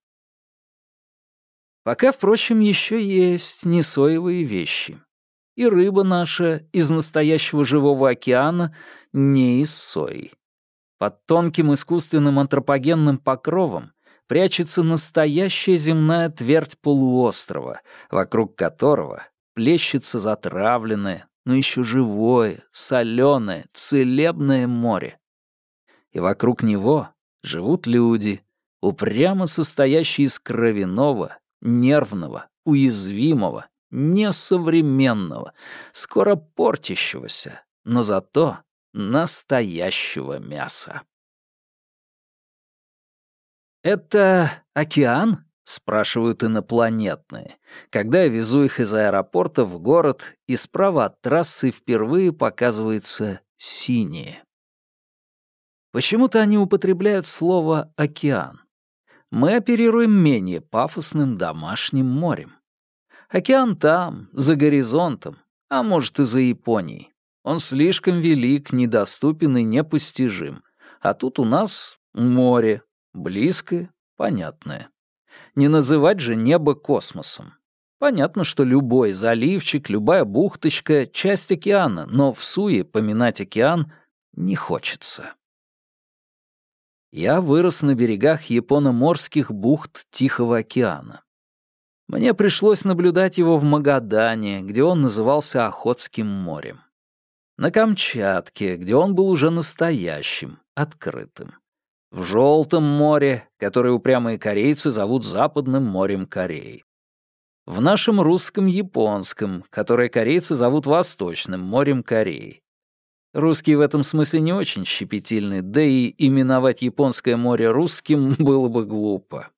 Пока, впрочем, еще есть несоевые вещи. И рыба наша из настоящего живого океана не из сои. Под тонким искусственным антропогенным покровом прячется настоящая земная твердь полуострова, вокруг которого плещется затравленное, но еще живое, соленое, целебное море. И вокруг него живут люди, упрямо состоящие из кровяного, нервного, уязвимого, несовременного, скоро портящегося, но зато настоящего мяса. «Это океан?» — спрашивают инопланетные, когда я везу их из аэропорта в город, и справа от трассы впервые показывается синее. Почему-то они употребляют слово «океан». Мы оперируем менее пафосным домашним морем. Океан там, за горизонтом, а может и за Японией. Он слишком велик, недоступен и непостижим. А тут у нас море, близкое, понятное. Не называть же небо космосом. Понятно, что любой заливчик, любая бухточка — часть океана, но в суе поминать океан не хочется. Я вырос на берегах японо-морских бухт Тихого океана. Мне пришлось наблюдать его в Магадане, где он назывался Охотским морем. На Камчатке, где он был уже настоящим, открытым. В Желтом море, которое упрямые корейцы зовут Западным морем Кореи. В нашем русском Японском, которое корейцы зовут Восточным морем Кореи. Русские в этом смысле не очень щепетильны, да и именовать Японское море русским было бы глупо.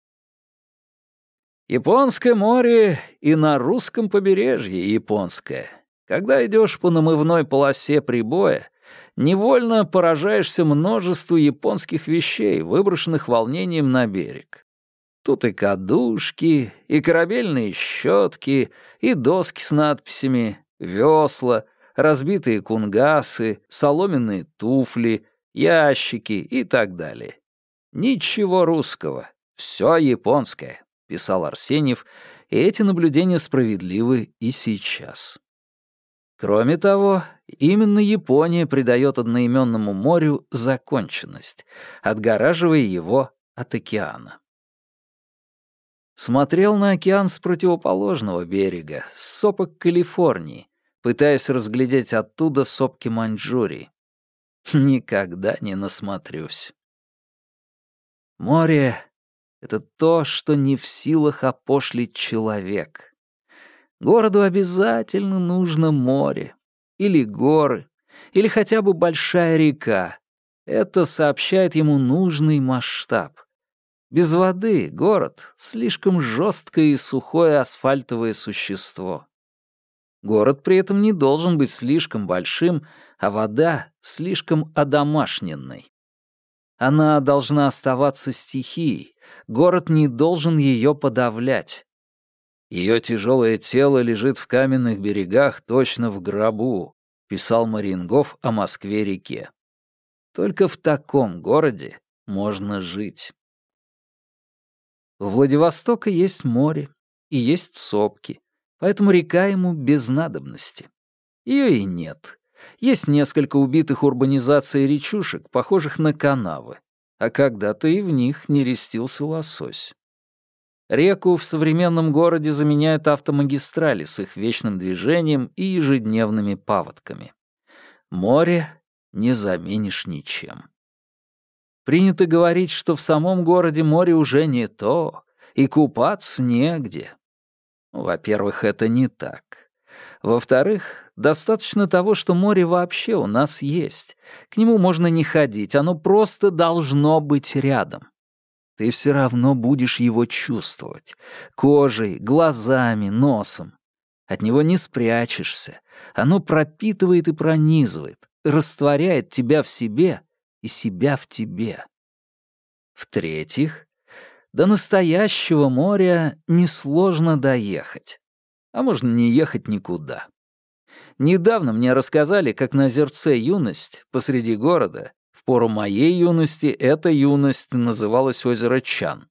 Японское море и на русском побережье японское. Когда идешь по намывной полосе прибоя, невольно поражаешься множеству японских вещей, выброшенных волнением на берег. Тут и кадушки, и корабельные щетки, и доски с надписями, весла, разбитые кунгасы, соломенные туфли, ящики и так далее. Ничего русского, все японское, писал Арсеньев, и эти наблюдения справедливы и сейчас. Кроме того, именно Япония придает одноименному морю законченность, отгораживая его от океана. Смотрел на океан с противоположного берега, с сопок Калифорнии, пытаясь разглядеть оттуда сопки Маньчжурии. Никогда не насмотрюсь. Море — это то, что не в силах опошлить человек. Городу обязательно нужно море, или горы, или хотя бы большая река. Это сообщает ему нужный масштаб. Без воды город — слишком жесткое и сухое асфальтовое существо. Город при этом не должен быть слишком большим, а вода — слишком одомашненной. Она должна оставаться стихией, город не должен ее подавлять. Ее тяжелое тело лежит в каменных берегах точно в гробу, писал Марингоф о Москве-реке. Только в таком городе можно жить. У Владивостока есть море и есть сопки, поэтому река ему без надобности. Ее и нет. Есть несколько убитых урбанизацией речушек, похожих на канавы, а когда-то и в них нерестился лосось. Реку в современном городе заменяют автомагистрали с их вечным движением и ежедневными паводками. Море не заменишь ничем. Принято говорить, что в самом городе море уже не то, и купаться негде. Во-первых, это не так. Во-вторых, достаточно того, что море вообще у нас есть. К нему можно не ходить, оно просто должно быть рядом. Ты все равно будешь его чувствовать. Кожей, глазами, носом. От него не спрячешься. Оно пропитывает и пронизывает, растворяет тебя в себе и себя в тебе. В-третьих, до настоящего моря несложно доехать. А можно не ехать никуда. Недавно мне рассказали, как на озерце Юность посреди города, в пору моей юности эта юность называлась озеро Чан,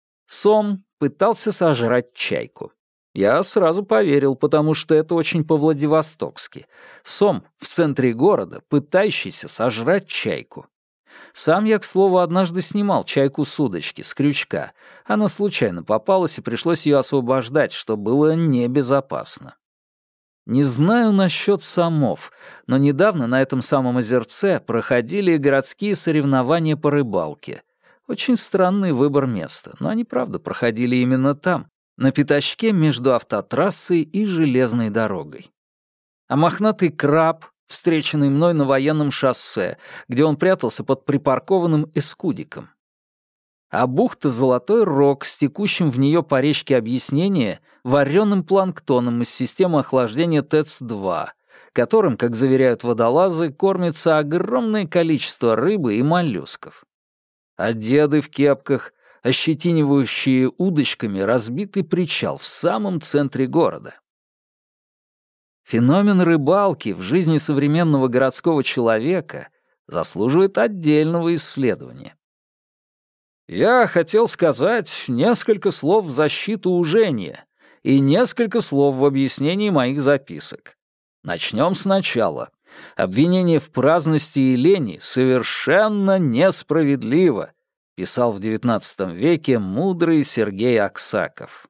сом пытался сожрать чайку. Я сразу поверил, потому что это очень по-владивостокски. Сом в центре города, пытающийся сожрать чайку. Сам я, к слову, однажды снимал чайку с удочки, с крючка. Она случайно попалась, и пришлось ее освобождать, что было небезопасно. Не знаю насчет сомов, но недавно на этом самом озерце проходили городские соревнования по рыбалке. Очень странный выбор места, но они, правда, проходили именно там, на пятачке между автотрассой и железной дорогой. А мохнатый краб, встреченный мной на военном шоссе, где он прятался под припаркованным эскудиком. А бухта Золотой Рог с текущим в нее по речке объяснение вареным планктоном из системы охлаждения ТЭЦ два, которым, как заверяют водолазы, кормится огромное количество рыбы и моллюсков. А деды в кепках, ощетинивающие удочками разбитый причал в самом центре города. Феномен рыбалки в жизни современного городского человека заслуживает отдельного исследования. Я хотел сказать несколько слов в защиту ужения и несколько слов в объяснении моих записок. Начнем сначала. Обвинение в праздности и лени совершенно несправедливо, писал в девятнадцатом веке мудрый Сергей Аксаков.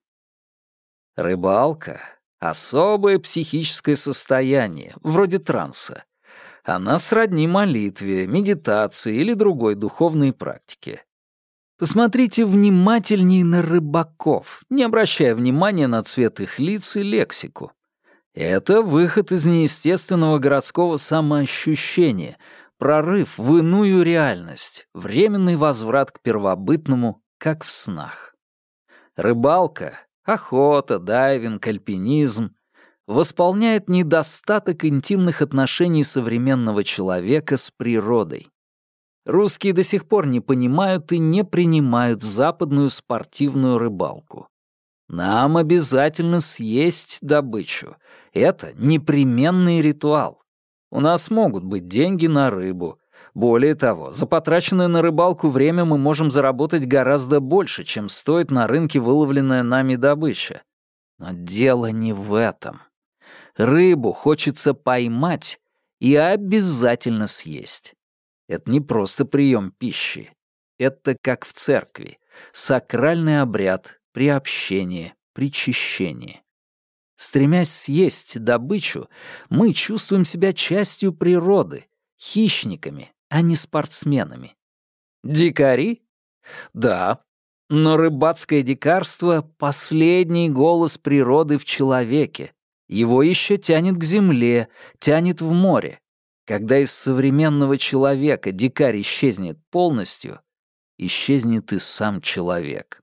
Рыбалка — особое психическое состояние, вроде транса. Она сродни молитве, медитации или другой духовной практике. Посмотрите внимательнее на рыбаков, не обращая внимания на цвет их лиц и лексику. Это выход из неестественного городского самоощущения, прорыв в иную реальность, временный возврат к первобытному, как в снах. Рыбалка, охота, дайвинг, альпинизм восполняет недостаток интимных отношений современного человека с природой. Русские до сих пор не понимают и не принимают западную спортивную рыбалку. Нам обязательно съесть добычу. Это непременный ритуал. У нас могут быть деньги на рыбу. Более того, за потраченное на рыбалку время мы можем заработать гораздо больше, чем стоит на рынке выловленная нами добыча. Но дело не в этом. Рыбу хочется поймать и обязательно съесть. Это не просто прием пищи. Это как в церкви. Сакральный обряд, приобщение, причащение. Стремясь съесть добычу, мы чувствуем себя частью природы, хищниками, а не спортсменами. Дикари? Да. Но рыбацкое дикарство — последний голос природы в человеке. Его еще тянет к земле, тянет в море. Когда из современного человека дикарь исчезнет полностью, исчезнет и сам человек.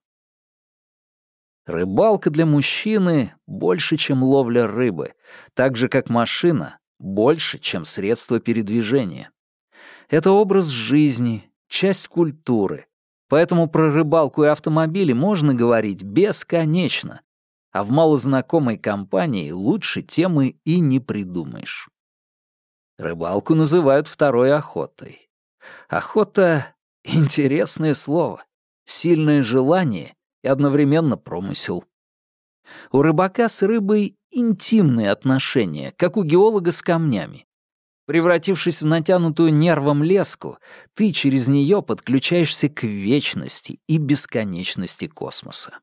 Рыбалка для мужчины больше, чем ловля рыбы, так же, как машина больше, чем средство передвижения. Это образ жизни, часть культуры, поэтому про рыбалку и автомобили можно говорить бесконечно, а в малознакомой компании лучше темы и не придумаешь. Рыбалку называют второй охотой. Охота — интересное слово, сильное желание и одновременно промысел. У рыбака с рыбой интимные отношения, как у геолога с камнями. Превратившись в натянутую нервом леску, ты через нее подключаешься к вечности и бесконечности космоса.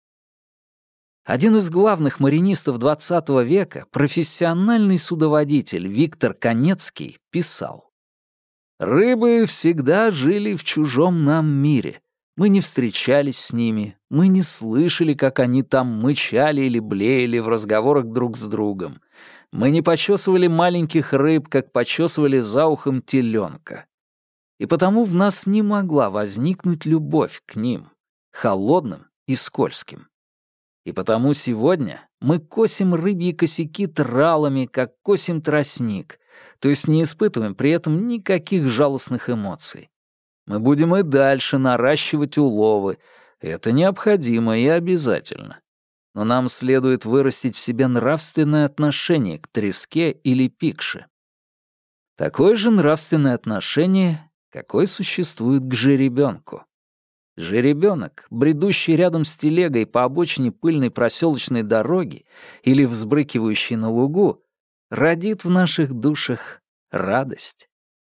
Один из главных маринистов двадцатого века, профессиональный судоводитель Виктор Канецкий, писал: «Рыбы всегда жили в чужом нам мире. Мы не встречались с ними, мы не слышали, как они там мычали или блеяли в разговорах друг с другом. Мы не почесывали маленьких рыб, как почесывали за ухом теленка. И потому в нас не могла возникнуть любовь к ним, холодным и скользким. И потому сегодня мы косим рыбьи косяки тралами, как косим тростник, то есть не испытываем при этом никаких жалостных эмоций. Мы будем и дальше наращивать уловы, это необходимо и обязательно. Но нам следует вырастить в себе нравственное отношение к треске или пикше. Такое же нравственное отношение, какое существует к жеребенку. Жеребенок, бредущий рядом с телегой по обочине пыльной проселочной дороги или взбрыкивающий на лугу, родит в наших душах радость.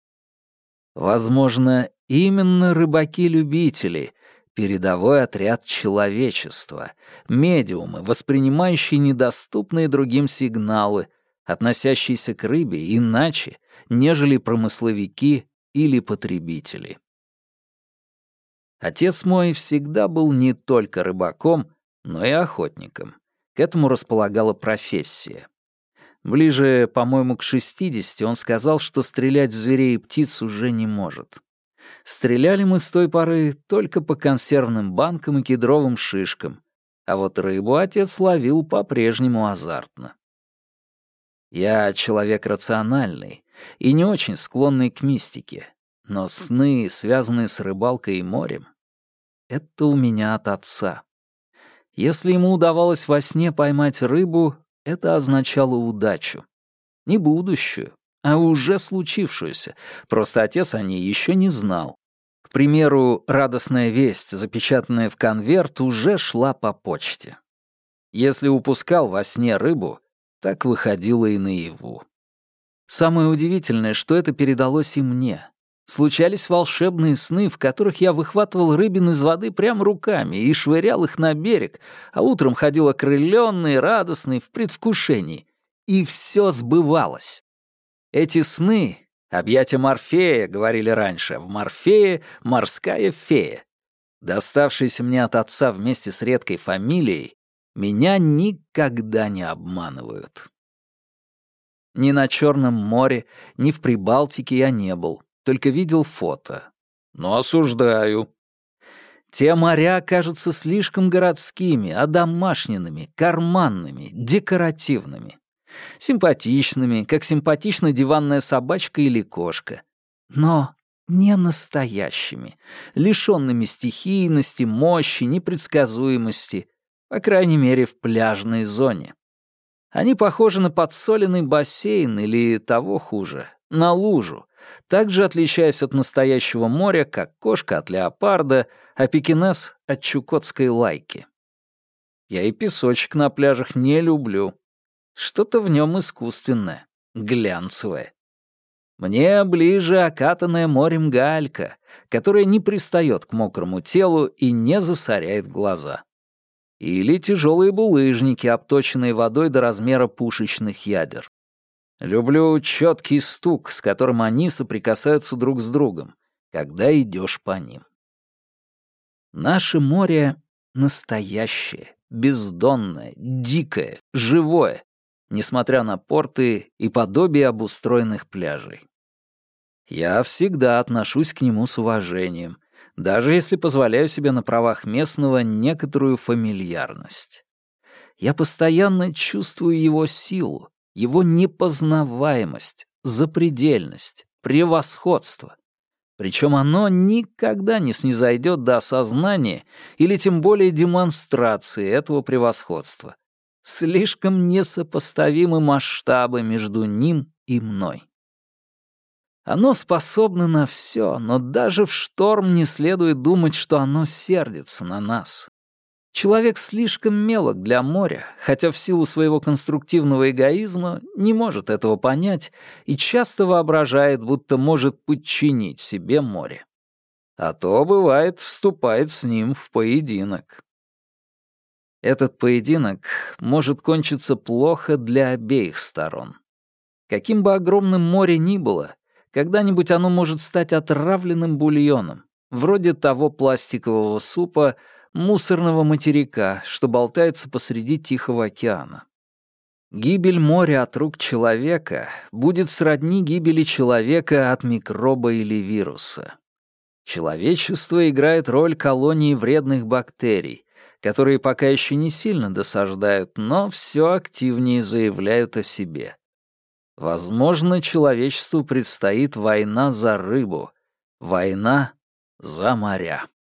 Возможно, именно рыбаки-любители — передовой отряд человечества, медиумы, воспринимающие недоступные другим сигналы, относящиеся к рыбе иначе, нежели промысловики или потребители. Отец мой всегда был не только рыбаком, но и охотником. К этому располагала профессия. Ближе, по-моему, к шестидесяти он сказал, что стрелять в зверей и птиц уже не может. Стреляли мы с той поры только по консервным банкам и кедровым шишкам, а вот рыбу отец ловил по-прежнему азартно. Я человек рациональный и не очень склонный к мистике, но сны, связанные с рыбалкой и морем, это у меня от отца. Если ему удавалось во сне поймать рыбу, это означало удачу. Не будущую, а уже случившуюся, просто отец о ней еще не знал. К примеру, радостная весть, запечатанная в конверт, уже шла по почте. Если упускал во сне рыбу, так выходило и наяву. Самое удивительное, что это передалось и мне. Случались волшебные сны, в которых я выхватывал рыбин из воды прямо руками и швырял их на берег, а утром ходил окрыленный, радостный, в предвкушении. И все сбывалось. Эти сны — объятия Морфея, говорили раньше, в Морфее — морская фея. Доставшиеся мне от отца вместе с редкой фамилией, меня никогда не обманывают. Ни на Черном море, ни в Прибалтике я не был, только видел фото. Но осуждаю. Те моря кажутся слишком городскими, одомашненными, карманными, декоративными. Симпатичными, как симпатична диванная собачка или кошка. Но не настоящими, лишёнными стихийности, мощи, непредсказуемости, по крайней мере, в пляжной зоне. Они похожи на подсоленный бассейн или, того хуже, на лужу, также отличаясь от настоящего моря, как кошка от леопарда, а пекинес от чукотской лайки. Я и песочек на пляжах не люблю. Что-то в нем искусственное, глянцевое. Мне ближе окатанная морем галька, которая не пристает к мокрому телу и не засоряет глаза. Или тяжелые булыжники, обточенные водой до размера пушечных ядер. Люблю четкий стук, с которым они соприкасаются друг с другом, когда идешь по ним. Наше море настоящее, бездонное, дикое, живое, несмотря на порты и подобие обустроенных пляжей. Я всегда отношусь к нему с уважением, даже если позволяю себе на правах местного некоторую фамильярность. Я постоянно чувствую его силу, его непознаваемость, запредельность, превосходство. Причем оно никогда не снизойдет до осознания или тем более демонстрации этого превосходства. Слишком несопоставимы масштабы между ним и мной. Оно способно на все, но даже в шторм не следует думать, что оно сердится на нас. Человек слишком мелок для моря, хотя в силу своего конструктивного эгоизма не может этого понять и часто воображает, будто может подчинить себе море. А то, бывает, вступает с ним в поединок. Этот поединок может кончиться плохо для обеих сторон. Каким бы огромным море ни было, когда-нибудь оно может стать отравленным бульоном, вроде того пластикового супа, мусорного материка, что болтается посреди Тихого океана. Гибель моря от рук человека будет сродни гибели человека от микроба или вируса. Человечество играет роль колонии вредных бактерий, которые пока еще не сильно досаждают, но все активнее заявляют о себе. Возможно, человечеству предстоит война за рыбу, война за моря.